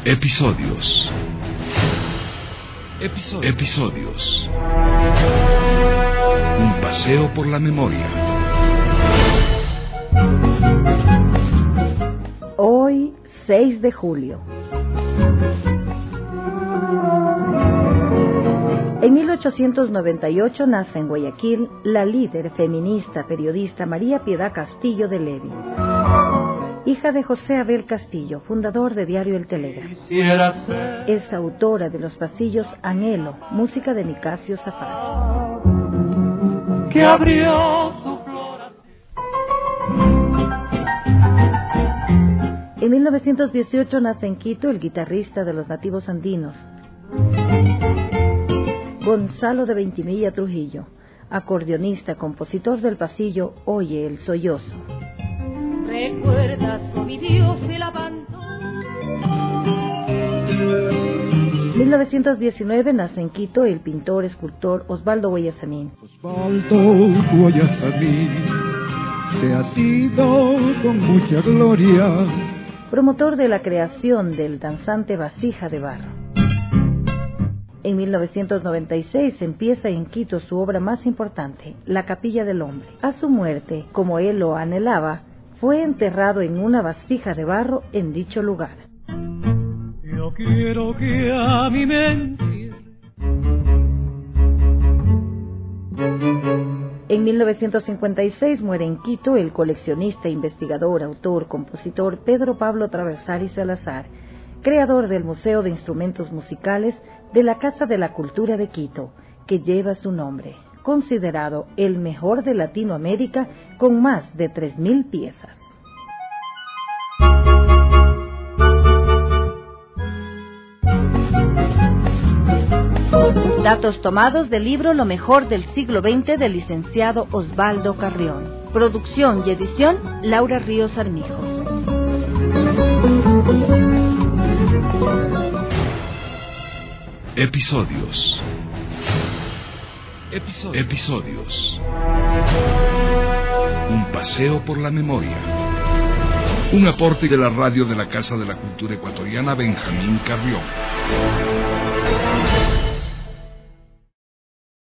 Episodios. Un paseo por la memoria. Hoy, 6 de julio. En 1898 nace en Guayaquil la líder feminista periodista María Piedad Castillo de Levi, hija de José Abel Castillo, fundador de diario El Telégrafo. Es autora de Los pasillos Anhelo, música de Nicasio Zafar. Que abrió su flor. En 1918 nace en Quito el guitarrista de los nativos andinos, Gonzalo de Ventimilla Trujillo, acordeonista, compositor del pasillo Oye el Sollozo. Recuerda su video se levantó. 1919 nace en Quito el pintor escultor Osvaldo Guayasamín. Osvaldo Guayasamín, te has ido con mucha gloria. Promotor de la creación del danzante Vasija de Barro. En 1996 empieza en Quito su obra más importante, La Capilla del Hombre. A su muerte, como él lo anhelaba, fue enterrado en una vasija de barro en dicho lugar. Yo quiero que a mi mente. En 1956 muere en Quito el coleccionista, investigador, autor, compositor Pedro Pablo Traversari Salazar, creador del Museo de Instrumentos Musicales de la Casa de la Cultura de Quito, que lleva su nombre, considerado el mejor de Latinoamérica con más de 3.000 piezas. Datos tomados del libro Lo mejor del siglo XX del licenciado Osvaldo Carrión. Producción y edición Laura Ríos Armijo. Episodios. Un paseo por la memoria. Un aporte de la radio de la Casa de la Cultura Ecuatoriana Benjamín Carrión.